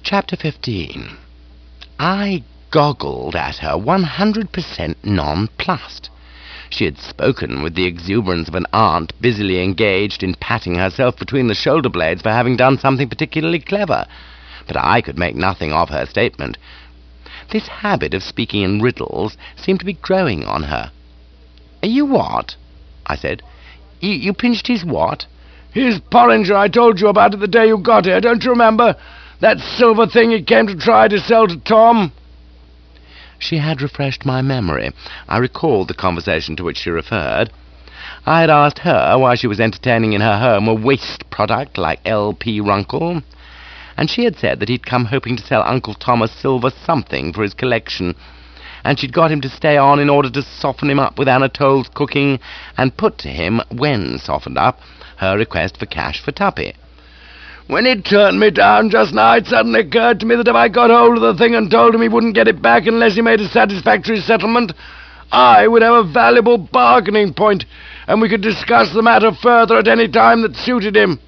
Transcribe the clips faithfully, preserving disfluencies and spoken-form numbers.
Chapter fifteen. I goggled at her, one hundred percent nonplussed. She had spoken with the exuberance of an aunt busily engaged in patting herself between the shoulder blades for having done something particularly clever, but I could make nothing of her statement. This habit of speaking in riddles seemed to be growing on her. "Are you what?" I said. You, you pinched his what?" "His porringer I told you about it the day you got here, don't you remember? That silver thing he came to try to sell to Tom." She had refreshed my memory. I recalled the conversation to which she referred. I had asked her why she was entertaining in her home a waste product like L P Runkle, and she had said that he'd come hoping to sell Uncle Tom a silver something for his collection, and she'd got him to stay on in order to soften him up with Anatole's cooking, and put to him, when softened up, her request for cash for Tuppy. "When he turned me down just now, it suddenly occurred to me that if I got hold of the thing and told him he wouldn't get it back unless he made a satisfactory settlement, I would have a valuable bargaining point, and we could discuss the matter further at any time that suited him."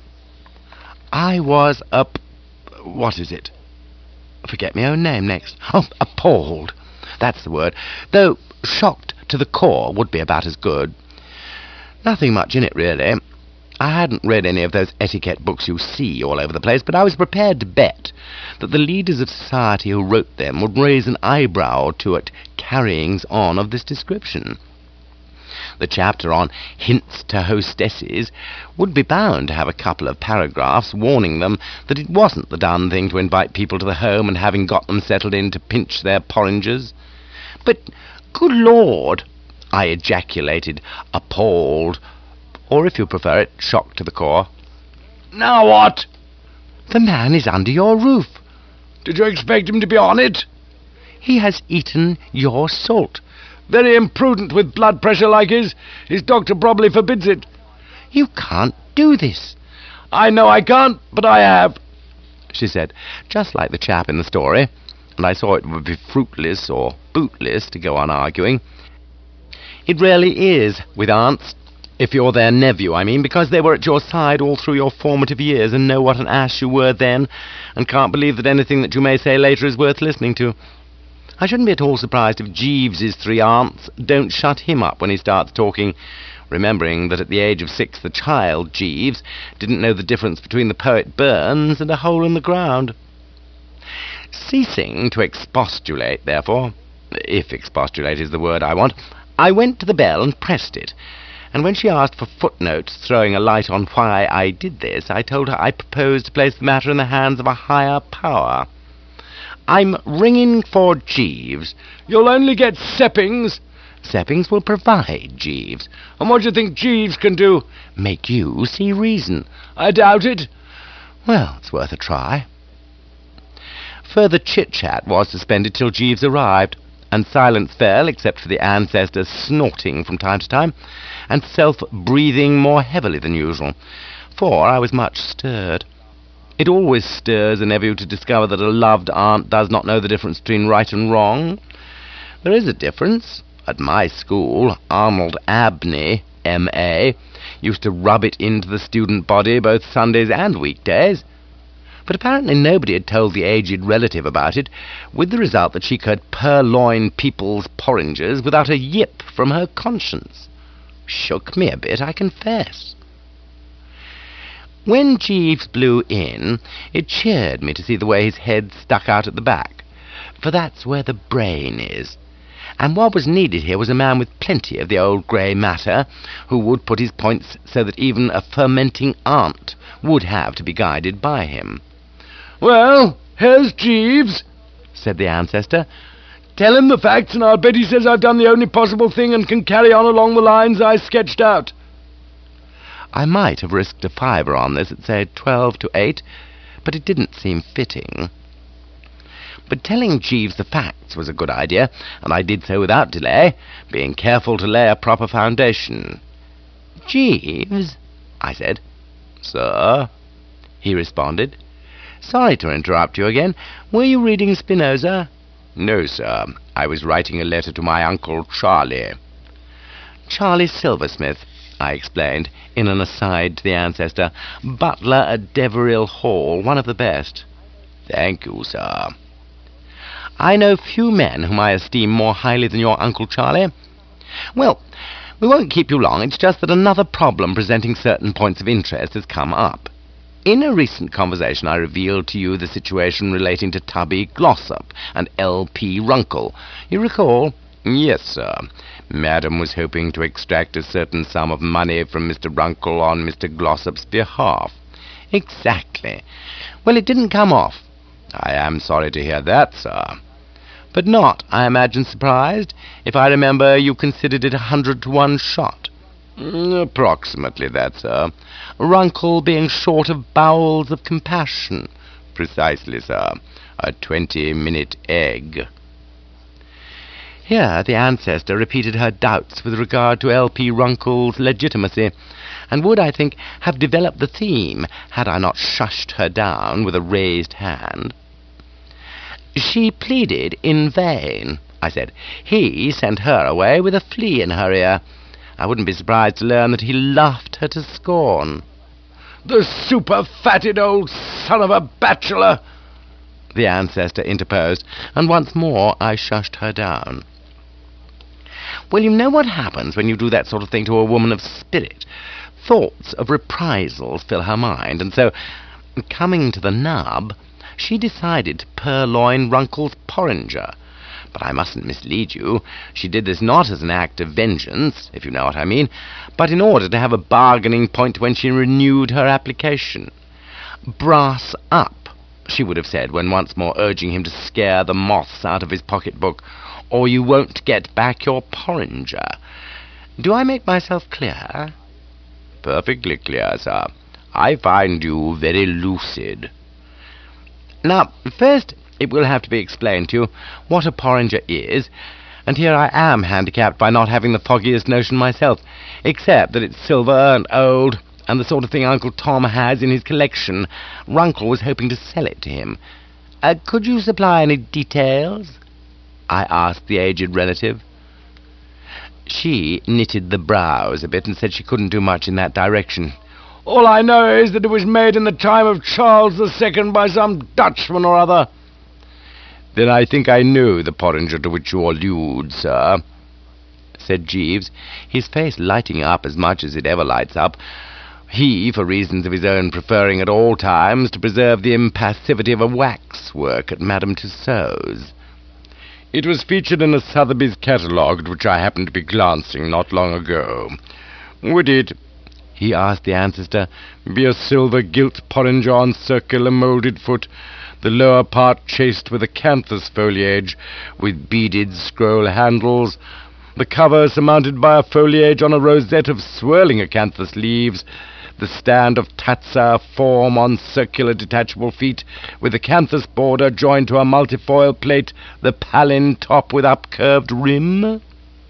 I was up... what is it? Forget my own name next. Oh, appalled. That's the word. Though shocked to the core would be about as good. Nothing much in it, really. I hadn't read any of those etiquette books you see all over the place, but I was prepared to bet that the leaders of society who wrote them would raise an eyebrow or two at carryings on of this description. The chapter on hints to hostesses would be bound to have a couple of paragraphs warning them that it wasn't the done thing to invite people to the home and, having got them settled in, to pinch their porringers. But, good Lord, I ejaculated, appalled, or if you prefer it, shocked to the core. "Now what?" "The man is under your roof." "Did you expect him to be on it?" "He has eaten your salt." "Very imprudent with blood pressure like his. His doctor probably forbids it." "You can't do this." "I know I can't, but I have," she said, just like the chap in the story, and I saw it would be fruitless or bootless to go on arguing. It really is with aunts. If you're their nephew, I mean, because they were at your side all through your formative years and know what an ass you were then, and can't believe that anything that you may say later is worth listening to. I shouldn't be at all surprised if Jeeves's three aunts don't shut him up when he starts talking, remembering that at the age of six the child, Jeeves, didn't know the difference between the poet Burns and a hole in the ground. Ceasing to expostulate, therefore, if expostulate is the word I want, I went to the bell and pressed it, and when she asked for footnotes throwing a light on why I did this, I told her I proposed to place the matter in the hands of a higher power. "I'm ringing for Jeeves." "You'll only get Seppings." "Seppings will provide Jeeves." "And what do you think Jeeves can do?" "Make you see reason." "I doubt it." "Well, it's worth a try." Further chit-chat was suspended till Jeeves arrived, and silence fell, except for the ancestor snorting from time to time, and self-breathing more heavily than usual, for I was much stirred. It always stirs a nephew to discover that a loved aunt does not know the difference between right and wrong. There is a difference. At my school, Arnold Abney, M A, used to rub it into the student body both Sundays and weekdays. But apparently nobody had told the aged relative about it, with the result that she could purloin people's porringers without a yip from her conscience. Shook me a bit, I confess. When Jeeves blew in, it cheered me to see the way his head stuck out at the back, for that's where the brain is. And what was needed here was a man with plenty of the old grey matter, who would put his points so that even a fermenting aunt would have to be guided by him. "Well, here's Jeeves," said the ancestor. "Tell him the facts, and I'll bet he says I've done the only possible thing and can carry on along the lines I sketched out." I might have risked a fiver on this at, say, twelve to eight, but it didn't seem fitting. But telling Jeeves the facts was a good idea, and I did so without delay, being careful to lay a proper foundation. "Jeeves," I said. "Sir?" he responded. "Sorry to interrupt you again. Were you reading Spinoza?" "No, sir. I was writing a letter to my Uncle Charlie." "Charlie Silversmith," I explained, in an aside to the ancestor. "Butler at Deverill Hall, one of the best." Thank you, sir. I know few men whom I esteem more highly than your Uncle Charlie. Well, we won't keep you long. It's just that another problem presenting certain points of interest has come up. In a recent conversation I revealed to you the situation relating to Tubby Glossop and L P Runkle. You recall? Yes, sir. Madam was hoping to extract a certain sum of money from Mister Runkle on Mister Glossop's behalf. Exactly. Well, it didn't come off. I am sorry to hear that, sir. But not, I imagine, surprised. If I remember, you considered it a hundred to one shot. Mm, approximately that, sir. Runkle being short of bowels of compassion. Precisely, sir. A twenty-minute egg. Here the ancestor repeated her doubts with regard to L P Runkle's legitimacy, and would, I think, have developed the theme had I not shushed her down with a raised hand. She pleaded in vain, I said. He sent her away with a flea in her ear. I wouldn't be surprised to learn that he laughed her to scorn. The super-fatted old son of a bachelor! The ancestor interposed, and once more I shushed her down. Well, you know what happens when you do that sort of thing to a woman of spirit. Thoughts of reprisals fill her mind, and so, coming to the nub, she decided to purloin Runkle's porringer. But I mustn't mislead you. She did this not as an act of vengeance, if you know what I mean, but in order to have a bargaining point when she renewed her application. Brass up, she would have said, when once more urging him to scare the moths out of his pocket-book, or you won't get back your porringer. Do I make myself clear? Perfectly clear, sir. I find you very lucid. Now, first it will have to be explained to you what a porringer is, and here I am handicapped by not having the foggiest notion myself, except that it's silver and old, and the sort of thing Uncle Tom has in his collection. Runkle was hoping to sell it to him. Uh, could you supply any details? I asked the aged relative. She knitted the brows a bit and said she couldn't do much in that direction. All I know is that it was made in the time of Charles the Second by some Dutchman or other. Then I think I know the porringer to which you allude, sir, said Jeeves, his face lighting up as much as it ever lights up, he, for reasons of his own, preferring at all times to preserve the impassivity of a waxwork at Madame Tussaud's. It was featured in a Sotheby's catalogue at which I happened to be glancing not long ago. Would it, he asked the ancestor, be a silver gilt porringer on circular moulded foot, the lower part chased with acanthus foliage, with beaded scroll handles, the cover surmounted by a foliage on a rosette of swirling acanthus leaves, the stand of Tatsar form on circular detachable feet, with acanthus border joined to a multifoil plate, the palin top with upcurved rim?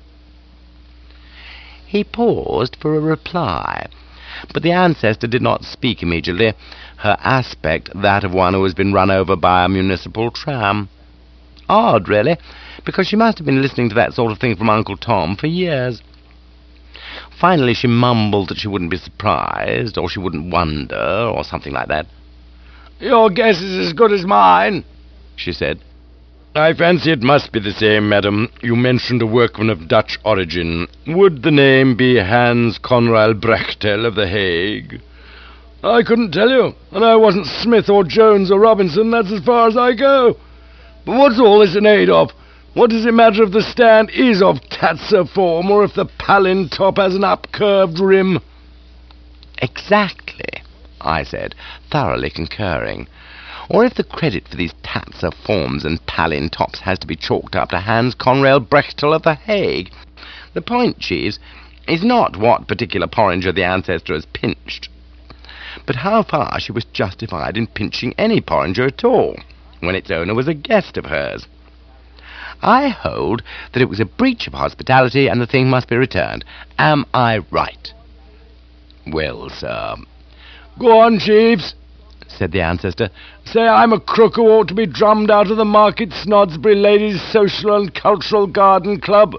He paused for a reply, but the ancestor did not speak immediately, her aspect that of one who has been run over by a municipal tram. Odd, really, because she must have been listening to that sort of thing from Uncle Tom for years. Finally she mumbled that she wouldn't be surprised, or she wouldn't wonder, or something like that. Your guess is as good as mine, she said. I fancy it must be the same, madam. You mentioned a workman of Dutch origin. Would the name be Hans Conral Brechtel of The Hague? I couldn't tell you, and I wasn't Smith or Jones or Robinson. That's as far as I go. But what's all this in aid of? What does it matter if the stand is of Tatzer form, or if the palin top has an upcurved rim? Exactly, I said, thoroughly concurring. Or if the credit for these Tatzer forms and palin tops has to be chalked up to Hans Conral Brechtel of The Hague. The point, Jeeves, is not what particular porringer the ancestor has pinched, but how far she was justified in pinching any porringer at all, when its owner was a guest of hers. I hold that it was a breach of hospitality, and the thing must be returned. Am I right? Well, sir. Go on, Jeeves, said the ancestor. Say I'm a crook who ought to be drummed out of the Market Snodsbury Ladies' Social and Cultural Garden Club.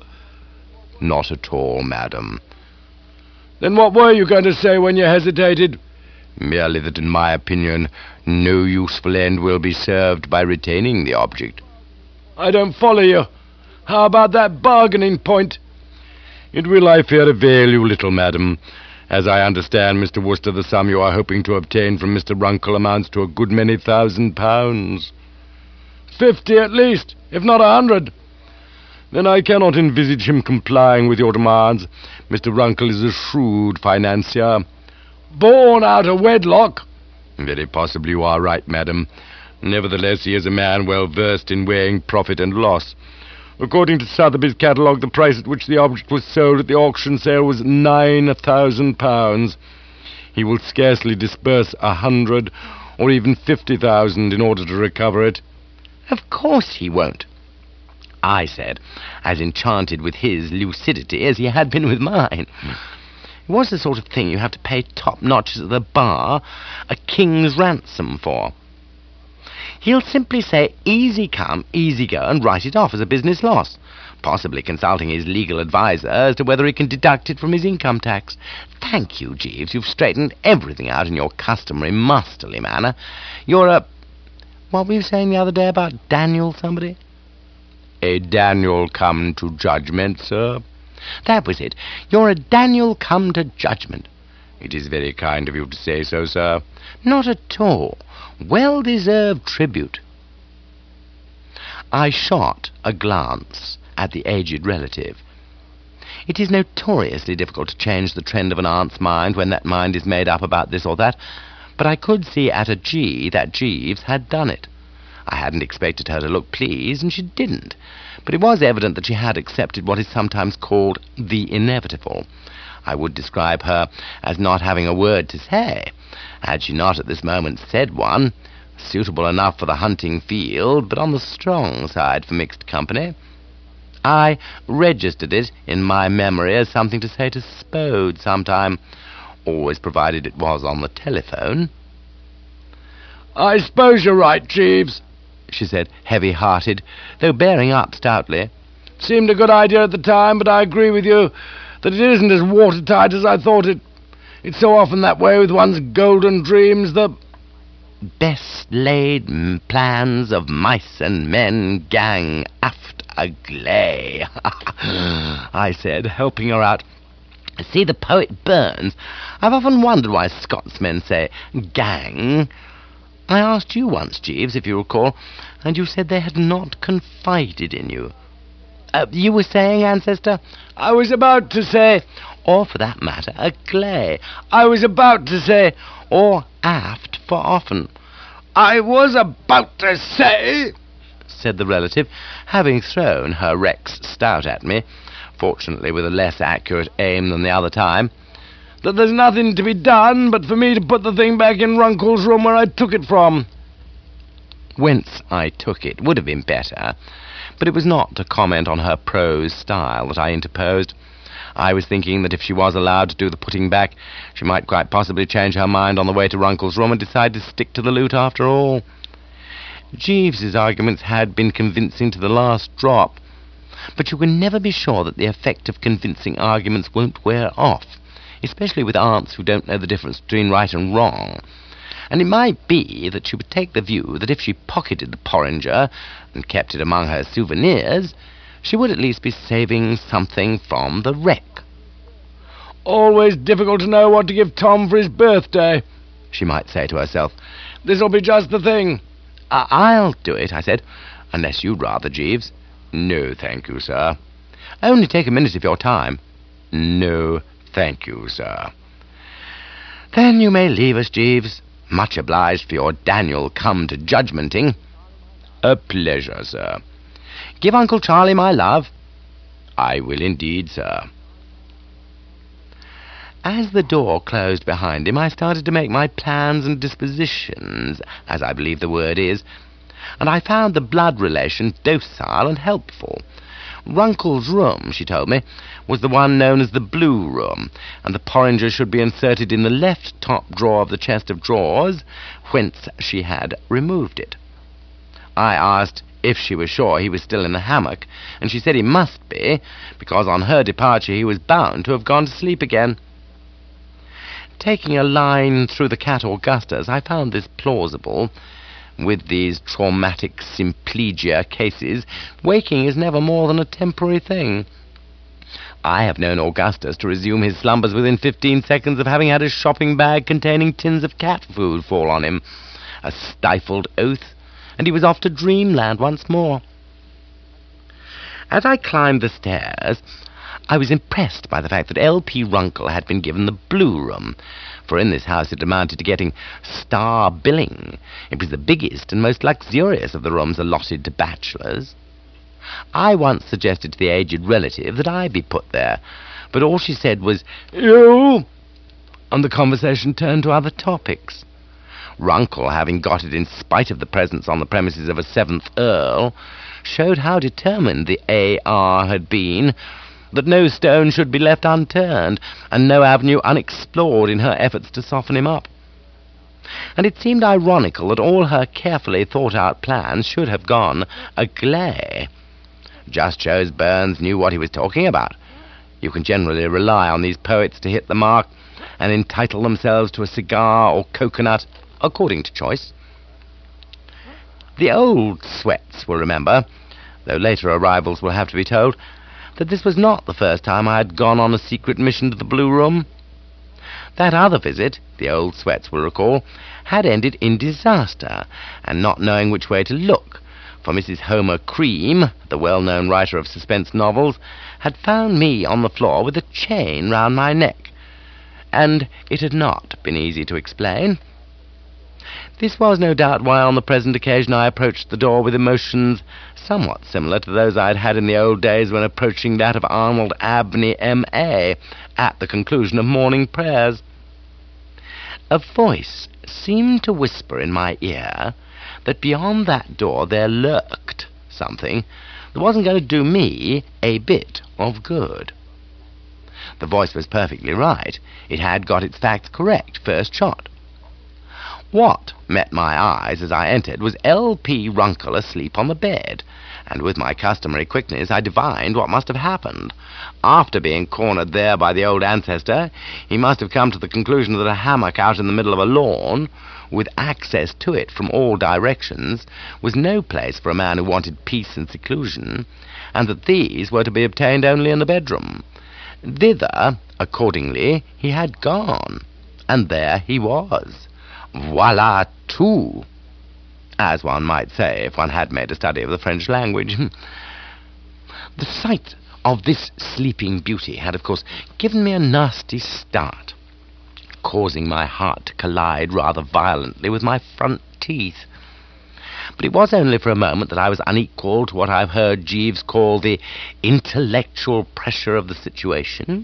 Not at all, madam. Then what were you going to say when you hesitated? merely that in my opinion no useful end will be served by retaining the object. I don't follow you. How about that bargaining point? It will, I fear, avail you little, madam. As I understand, Mister Wooster, the sum you are hoping to obtain from Mister Runkle amounts to a good many thousand pounds. Fifty at least, if not a hundred. Then I cannot envisage him complying with your demands. Mister Runkle is a shrewd financier. Born out of wedlock. Very possibly you are right, madam. Nevertheless, he is a man well versed in weighing profit and loss. According to Sotheby's catalogue, the price at which the object was sold at the auction sale was nine thousand pounds. He will scarcely disburse a hundred or even fifty thousand in order to recover it. Of course he won't, I said, as enchanted with his lucidity as he had been with mine. It was the sort of thing you have to pay top notches at the bar a king's ransom for. He'll simply say, easy come, easy go, and write it off as a business loss, possibly consulting his legal adviser as to whether he can deduct it from his income tax. Thank you, Jeeves. You've straightened everything out in your customary masterly manner. You're a... What were you saying the other day about Daniel somebody? A Daniel come to judgment, sir. That was it. You're a Daniel come to judgment. It is very kind of you to say so, sir. Not at all. Well-deserved tribute. I shot a glance at the aged relative. It is notoriously difficult to change the trend of an aunt's mind when that mind is made up about this or that, but I could see at a G that Jeeves had done it. I hadn't expected her to look pleased, and she didn't, but it was evident that she had accepted what is sometimes called the inevitable. I would describe her as not having a word to say, had she not at this moment said one, suitable enough for the hunting field, but on the strong side for mixed company. I registered it in my memory as something to say to Spode sometime, always provided it was on the telephone. I suppose you're right, Jeeves, she said, heavy-hearted, though bearing up stoutly. Seemed a good idea at the time, but I agree with you that it isn't as watertight as I thought it. It's so often that way with one's golden dreams, the best laid m- plans of mice and men gang aft agley, I said, helping her out. See, the poet Burns. I've often wondered why Scotsmen say gang. I asked you once, Jeeves, if you recall, and you said they had not confided in you. Uh, you were saying, ancestor? I was about to say, or for that matter, agley. I was about to say, or aft for often. I was about to say, said the relative, having thrown her Rex stout at me, fortunately with a less accurate aim than the other time, that there's nothing to be done but for me to put the thing back in Runkle's room where I took it from. Whence I took it would have been better, but it was not to comment on her prose style that I interposed. I was thinking that if she was allowed to do the putting back, she might quite possibly change her mind on the way to Runkle's room and decide to stick to the loot after all. Jeeves's arguments had been convincing to the last drop, but you can never be sure that the effect of convincing arguments won't wear off, especially with aunts who don't know the difference between right and wrong. And it might be that she would take the view that if she pocketed the porringer and kept it among her souvenirs, she would at least be saving something from the wreck. Always difficult to know what to give Tom for his birthday, she might say to herself. This'll be just the thing. I- I'll do it, I said, unless you'd rather, Jeeves. No, thank you, sir. Only take a minute of your time. No, thank you, sir. Then you may leave us, Jeeves. Much obliged for your Daniel come to judgmenting. A pleasure, sir. Give Uncle Charlie my love. I will indeed, sir. As the door closed behind him, I started to make my plans and dispositions, as I believe the word is, and I found the blood relation docile and helpful. Runkle's room, she told me, was the one known as the blue room, and the porringer should be inserted in the left top drawer of the chest of drawers, whence she had removed it. I asked if she was sure he was still in the hammock, and she said he must be, because on her departure he was bound to have gone to sleep again. Taking a line through the Cat Augustus, I found this plausible. With these traumatic symplegia cases, waking is never more than a temporary thing. I have known Augustus to resume his slumbers within fifteen seconds of having had his shopping bag containing tins of cat food fall on him. A stifled oath, and he was off to dreamland once more. As I climbed the stairs, I was impressed by the fact that L P Runkle had been given the blue room, for in this house it amounted to getting star billing. It was the biggest and most luxurious of the rooms allotted to bachelors. I once suggested to the aged relative that I be put there, but all she said was, "You," and the conversation turned to other topics. Runkle, having got it in spite of the presence on the premises of a seventh Earl, showed how determined the A R had been that no stone should be left unturned, and no avenue unexplored in her efforts to soften him up. And it seemed ironical that all her carefully thought-out plans should have gone agley. Just shows Burns knew what he was talking about. You can generally rely on these poets to hit the mark and entitle themselves to a cigar or coconut, according to choice. The old Sweats will remember, though later arrivals will have to be told, that this was not the first time I had gone on a secret mission to the Blue Room. That other visit, the old Sweats will recall, had ended in disaster, and not knowing which way to look, for Missus Homer Cream, the well-known writer of suspense novels, had found me on the floor with a chain round my neck, and it had not been easy to explain. This was no doubt why on the present occasion I approached the door with emotions somewhat similar to those I had had in the old days when approaching that of Arnold Abney, M A, at the conclusion of morning prayers. A voice seemed to whisper in my ear that beyond that door there lurked something that wasn't going to do me a bit of good. The voice was perfectly right. It had got its facts correct first shot. What met my eyes as I entered was L P Runkle asleep on the bed, and with my customary quickness I divined what must have happened. After being cornered there by the old ancestor, he must have come to the conclusion that a hammock out in the middle of a lawn, with access to it from all directions, was no place for a man who wanted peace and seclusion, and that these were to be obtained only in the bedroom. Thither, accordingly, he had gone, and there he was. Voilà tout, as one might say if one had made a study of the French language. The sight of this sleeping beauty had, of course, given me a nasty start, causing my heart to collide rather violently with my front teeth. But it was only for a moment that I was unequal to what I've heard Jeeves call the intellectual pressure of the situation.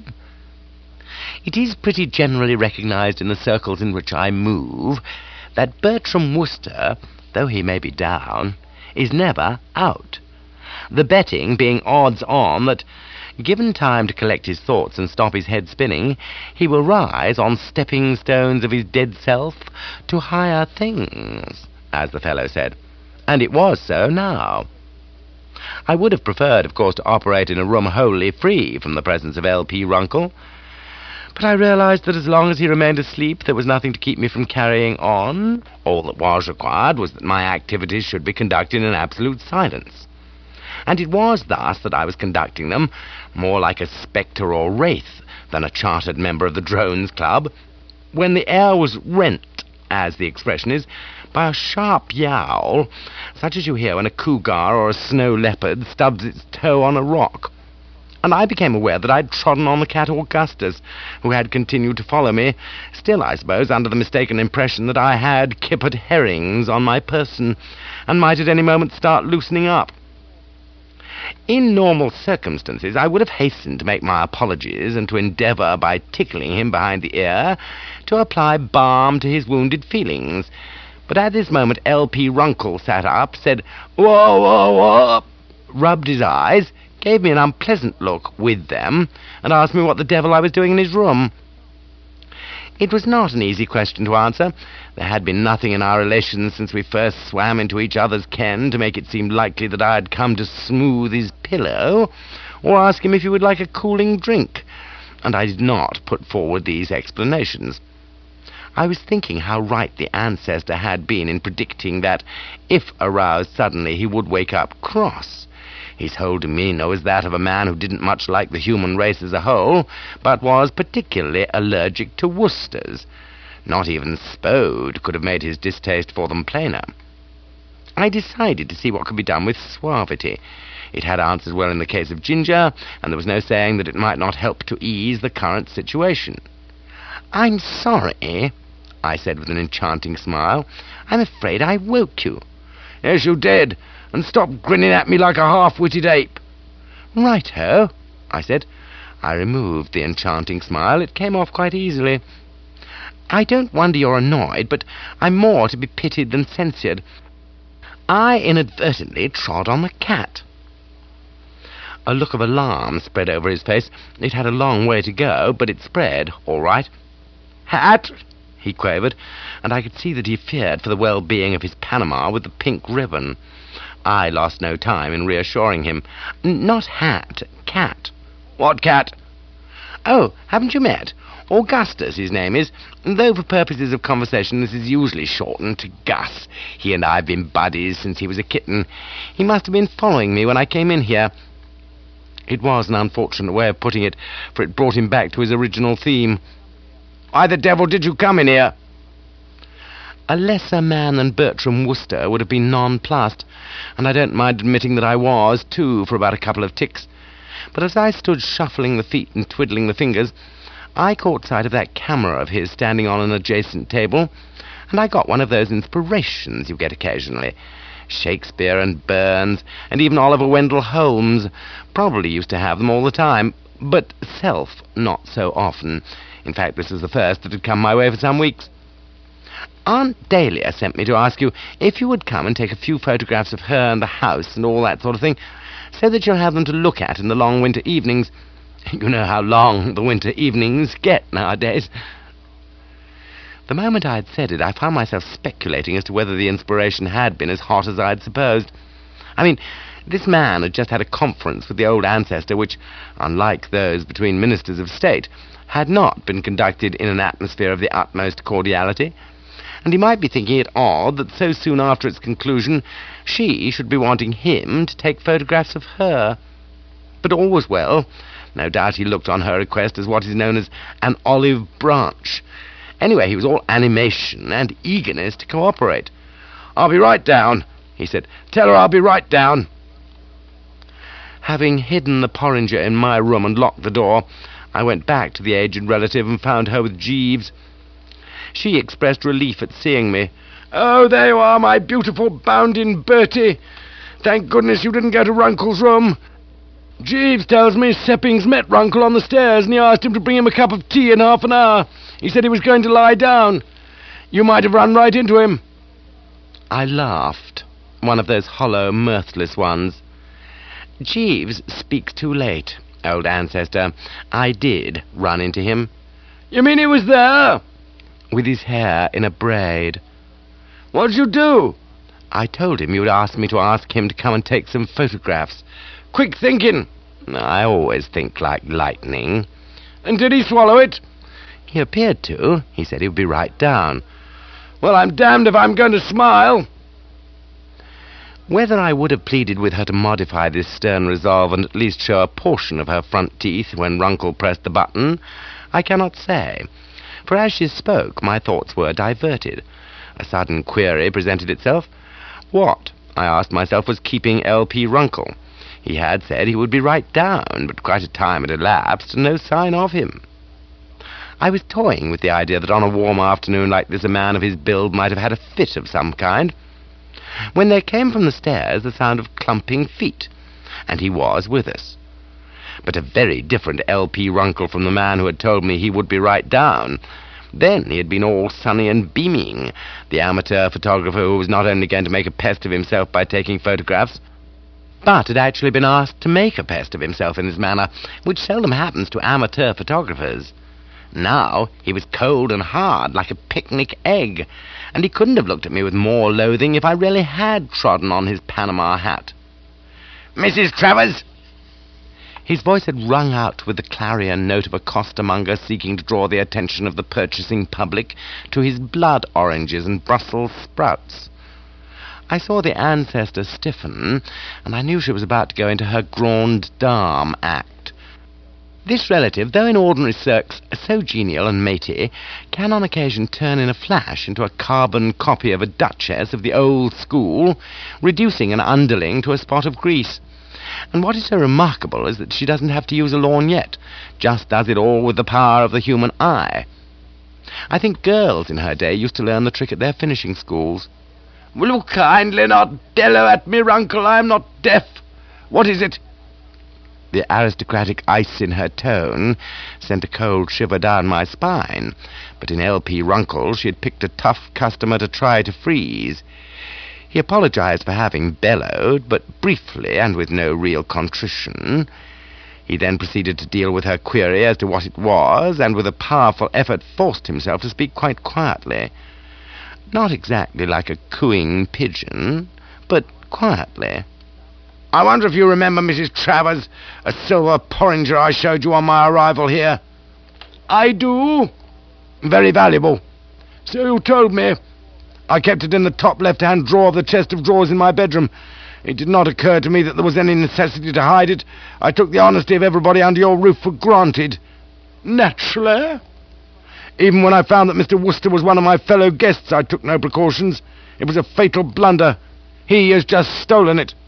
It is pretty generally recognized in the circles in which I move that Bertram Wooster, though he may be down, is never out, the betting being odds-on that, given time to collect his thoughts and stop his head spinning, he will rise on stepping stones of his dead self to higher things, as the fellow said. And it was so now. I would have preferred, of course, to operate in a room wholly free from the presence of L P Runkle, but I realized that as long as he remained asleep, there was nothing to keep me from carrying on. All that was required was that my activities should be conducted in absolute silence. And it was thus that I was conducting them, more like a spectre or wraith than a chartered member of the Drones Club, when the air was rent, as the expression is, by a sharp yowl, such as you hear when a cougar or a snow leopard stubs its toe on a rock. And I became aware that I'd trodden on the Cat Augustus, who had continued to follow me, still, I suppose, under the mistaken impression that I had kippered herrings on my person, and might at any moment start loosening up. In normal circumstances, I would have hastened to make my apologies, and to endeavour, by tickling him behind the ear, to apply balm to his wounded feelings. But at this moment L P Runkle sat up, said, "Whoa, whoa, whoa," rubbed his eyes, gave me an unpleasant look with them, and asked me what the devil I was doing in his room. It was not an easy question to answer. There had been nothing in our relations since we first swam into each other's ken to make it seem likely that I had come to smooth his pillow, or ask him if he would like a cooling drink, and I did not put forward these explanations. I was thinking how right the ancestor had been in predicting that, if aroused suddenly, he would wake up cross. His whole demeanour was that of a man who didn't much like the human race as a whole, but was particularly allergic to Worcesters. Not even Spode could have made his distaste for them plainer. I decided to see what could be done with suavity. It had answered well in the case of Ginger, and there was no saying that it might not help to ease the current situation. "I'm sorry," I said with an enchanting smile. "I'm afraid I woke you." "Yes, you did, and stop grinning at me like a half-witted ape." "Right-ho," I said. I removed the enchanting smile. It came off quite easily. "I don't wonder you're annoyed, but I'm more to be pitied than censured. I inadvertently trod on the cat." A look of alarm spread over his face. It had a long way to go, but it spread, all right. "Hat?" he quavered, and I could see that he feared for the well-being of his Panama with the pink ribbon. I lost no time in reassuring him. "Not hat, cat." "What cat?" "Oh, haven't you met? Augustus, his name is, though for purposes of conversation this is usually shortened to Gus. He and I have been buddies since he was a kitten. He must have been following me when I came in here." It was an unfortunate way of putting it, for it brought him back to his original theme. "Why the devil did you come in here?" A lesser man than Bertram Wooster would have been nonplussed, and I don't mind admitting that I was, too, for about a couple of ticks. But as I stood shuffling the feet and twiddling the fingers, I caught sight of that camera of his standing on an adjacent table, and I got one of those inspirations you get occasionally. Shakespeare and Burns, and even Oliver Wendell Holmes probably used to have them all the time, but Self not so often. In fact, this was the first that had come my way for some weeks. "Aunt Dahlia sent me to ask you if you would come and take a few photographs of her and the house and all that sort of thing, so that you'll have them to look at in the long winter evenings. You know how long the winter evenings get nowadays." The moment I had said it, I found myself speculating as to whether the inspiration had been as hot as I had supposed. I mean, this man had just had a conference with the old ancestor which, unlike those between ministers of state, had not been conducted in an atmosphere of the utmost cordiality, and he might be thinking it odd that so soon after its conclusion she should be wanting him to take photographs of her. But all was well. No doubt he looked on her request as what is known as an olive branch. Anyway, he was all animation and eagerness to cooperate. "I'll be right down," he said. "Tell her I'll be right down." Having hidden the porringer in my room and locked the door, I went back to the aged relative and found her with Jeeves. She expressed relief at seeing me. "Oh, there you are, my beautiful bounding Bertie. Thank goodness you didn't go to Runkle's room. Jeeves tells me Seppings met Runkle on the stairs, and he asked him to bring him a cup of tea in half an hour. He said he was going to lie down. You might have run right into him." I laughed, one of those hollow, mirthless ones. "Jeeves speaks too late, old ancestor. I did run into him." "You mean he was there?" "With his hair in a braid." "What did you do?" "I told him you would ask me to ask him to come and take some photographs." "Quick thinking." "I always think like lightning." "And did he swallow it?" "He appeared to. He said he would be right down." "Well, I'm damned if I'm going to smile." Whether I would have pleaded with her to modify this stern resolve and at least show a portion of her front teeth when Runkle pressed the button, I cannot say, for as she spoke my thoughts were diverted. A sudden query presented itself. What, I asked myself, was keeping L P Runkle? He had said he would be right down, but quite a time had elapsed, and no sign of him. I was toying with the idea that on a warm afternoon like this a man of his build might have had a fit of some kind, when there came from the stairs the sound of clumping feet, and he was with us. But a very different L P Runkle from the man who had told me he would be right down. Then he had been all sunny and beaming, the amateur photographer who was not only going to make a pest of himself by taking photographs, but had actually been asked to make a pest of himself in this manner, which seldom happens to amateur photographers. Now he was cold and hard, like a picnic egg, and he couldn't have looked at me with more loathing if I really had trodden on his Panama hat. "Missus Travers?" His voice had rung out with the clarion note of a costermonger seeking to draw the attention of the purchasing public to his blood oranges and Brussels sprouts. I saw the ancestor stiffen, and I knew she was about to go into her grande dame act. This relative, though in ordinary cirques so genial and matey, can on occasion turn in a flash into a carbon copy of a duchess of the old school, reducing an underling to a spot of grease. And what is so remarkable is that she doesn't have to use a lorgnette, just does it all with the power of the human eye. I think girls in her day used to learn the trick at their finishing schools. "Will you kindly not dello at me, Runkle? I am not deaf. What is it?" The aristocratic ice in her tone sent a cold shiver down my spine, but in L P Runkle she had picked a tough customer to try to freeze. He apologized for having bellowed, but briefly and with no real contrition. He then proceeded to deal with her query as to what it was, and with a powerful effort forced himself to speak quite quietly. Not exactly like a cooing pigeon, but quietly. "I wonder if you remember, Missus Travers, a silver porringer I showed you on my arrival here?" "I do." "Very valuable." "So you told me." "I kept it in the top left-hand drawer of the chest of drawers in my bedroom. It did not occur to me that there was any necessity to hide it. I took the honesty of everybody under your roof for granted." "Naturally." "Even when I found that Mister Wooster was one of my fellow guests, I took no precautions. It was a fatal blunder. He has just stolen it."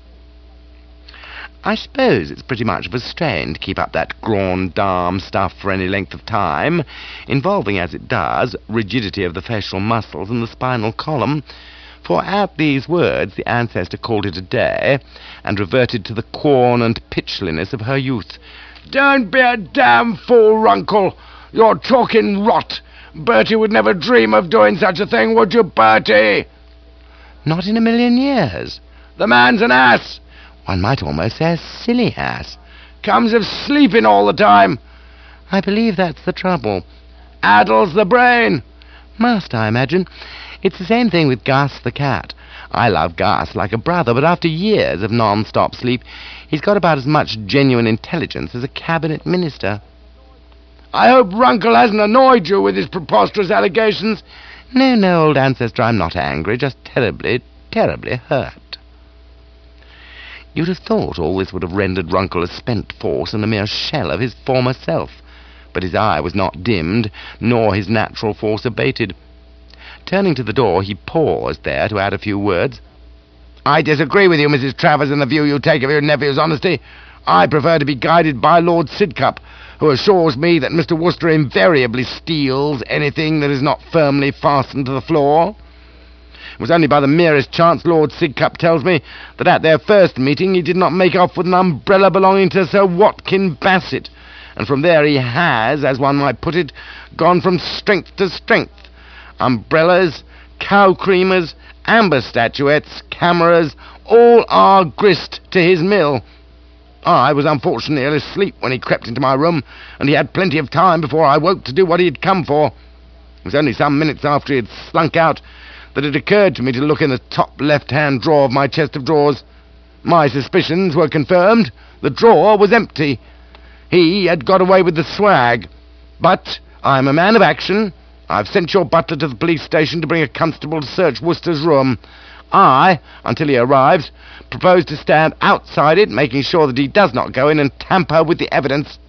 I suppose it's pretty much of a strain to keep up that grande dame stuff for any length of time, involving as it does rigidity of the facial muscles and the spinal column, for at these words the ancestor called it a day, and reverted to the corn and pitchliness of her youth. "Don't be a damn fool, Runkle. You're talking rot. Bertie would never dream of doing such a thing, would you, Bertie?" "Not in a million years." "The man's an ass." "One might almost say a silly ass." "Comes of sleeping all the time." "I believe that's the trouble." "Addles the brain." "Must, I imagine. It's the same thing with Gus the cat. I love Gus like a brother, but after years of non-stop sleep, he's got about as much genuine intelligence as a cabinet minister." "I hope Runkle hasn't annoyed you with his preposterous allegations." "No, no, old ancestor, I'm not angry, just terribly, terribly hurt." You'd have thought all this would have rendered Runkle a spent force and a mere shell of his former self, but his eye was not dimmed, nor his natural force abated. Turning to the door, he paused there to add a few words. "I disagree with you, Missus Travers, in the view you take of your nephew's honesty. I prefer to be guided by Lord Sidcup, who assures me that Mister Wooster invariably steals anything that is not firmly fastened to the floor. It was only by the merest chance, Lord Sidcup tells me, that at their first meeting he did not make off with an umbrella belonging to Sir Watkin Bassett, and from there he has, as one might put it, gone from strength to strength. Umbrellas, cow-creamers, amber statuettes, cameras, all are grist to his mill. I was unfortunately asleep when he crept into my room, and he had plenty of time before I woke to do what he had come for. It was only some minutes after he had slunk out that it occurred to me to look in the top left-hand drawer of my chest of drawers. My suspicions were confirmed. The drawer was empty. He had got away with the swag. But I'm a man of action. I've sent your butler to the police station to bring a constable to search Wooster's room. I, until he arrives, propose to stand outside it, making sure that he does not go in and tamper with the evidence."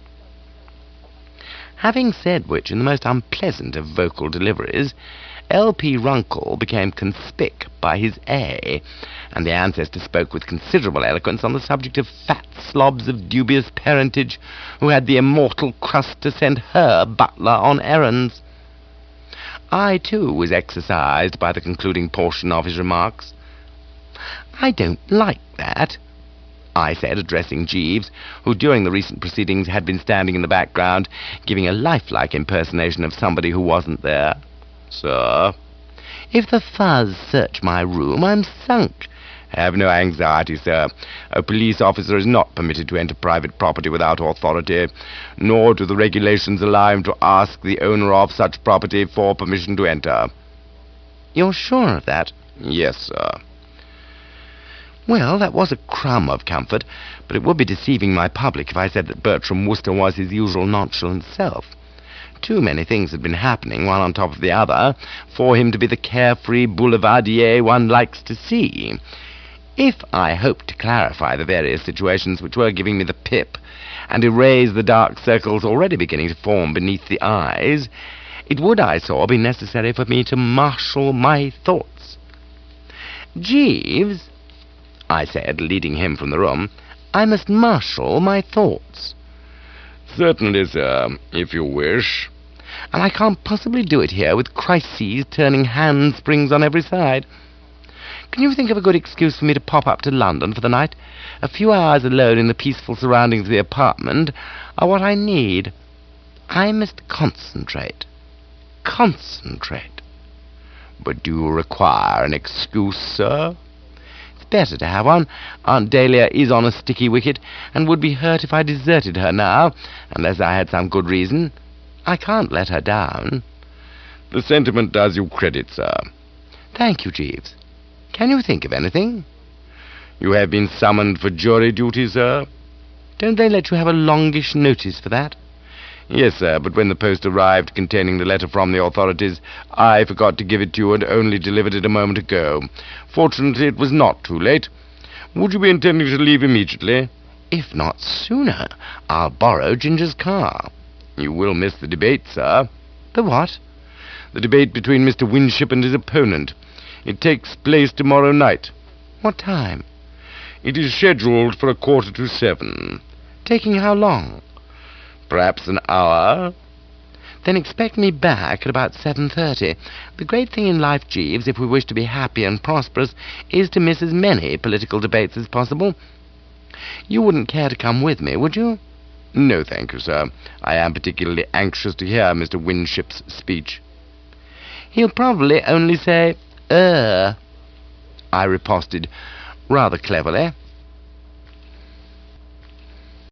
Having said which in the most unpleasant of vocal deliveries, L P Runkle became conspic by his A, and the ancestor spoke with considerable eloquence on the subject of fat slobs of dubious parentage who had the immortal crust to send her butler on errands. I, too, was exercised by the concluding portion of his remarks. "I don't like that," I said, addressing Jeeves, who during the recent proceedings had been standing in the background, giving a lifelike impersonation of somebody who wasn't there. "Sir?" "If the fuzz search my room, I'm sunk." "Have no anxiety, sir. A police officer is not permitted to enter private property without authority, nor do the regulations allow him to ask the owner of such property for permission to enter." "You're sure of that?" "Yes, sir." Well, that was a crumb of comfort, but it would be deceiving my public if I said that Bertram Wooster was his usual nonchalant self. Too many things had been happening, one on top of the other, for him to be the carefree boulevardier one likes to see. If I hoped to clarify the various situations which were giving me the pip, and erase the dark circles already beginning to form beneath the eyes, it would, I saw, be necessary for me to marshal my thoughts. "Jeeves," I said, leading him from the room, "I must marshal my thoughts." "Certainly, sir, if you wish." "And I can't possibly do it here with crises turning handsprings on every side. Can you think of a good excuse for me to pop up to London for the night? A few hours alone in the peaceful surroundings of the apartment are what I need. I must concentrate. Concentrate." "But do you require an excuse, sir?" "It's better to have one. Aunt Dahlia is on a sticky wicket, and would be hurt if I deserted her now, unless I had some good reason. I can't let her down." "The sentiment does you credit, sir." "Thank you, Jeeves. Can you think of anything?" "You have been summoned for jury duty, sir." "Don't they let you have a longish notice for that?" "Yes, sir, but when the post arrived containing the letter from the authorities, I forgot to give it to you and only delivered it a moment ago. Fortunately, it was not too late. Would you be intending to leave immediately?" "If not sooner, I'll borrow Ginger's car." "You will miss the debate, sir." "The what?" "The debate between Mister Winship and his opponent. It takes place tomorrow night." "What time?" "It is scheduled for a quarter to seven." "Taking how long?" "Perhaps an hour." "Then expect me back at about seven thirty. The great thing in life, Jeeves, if we wish to be happy and prosperous, is to miss as many political debates as possible. You wouldn't care to come with me, would you?" "No, thank you, sir. I am particularly anxious to hear Mister Winship's speech." "He'll probably only say, er," I riposted, rather cleverly.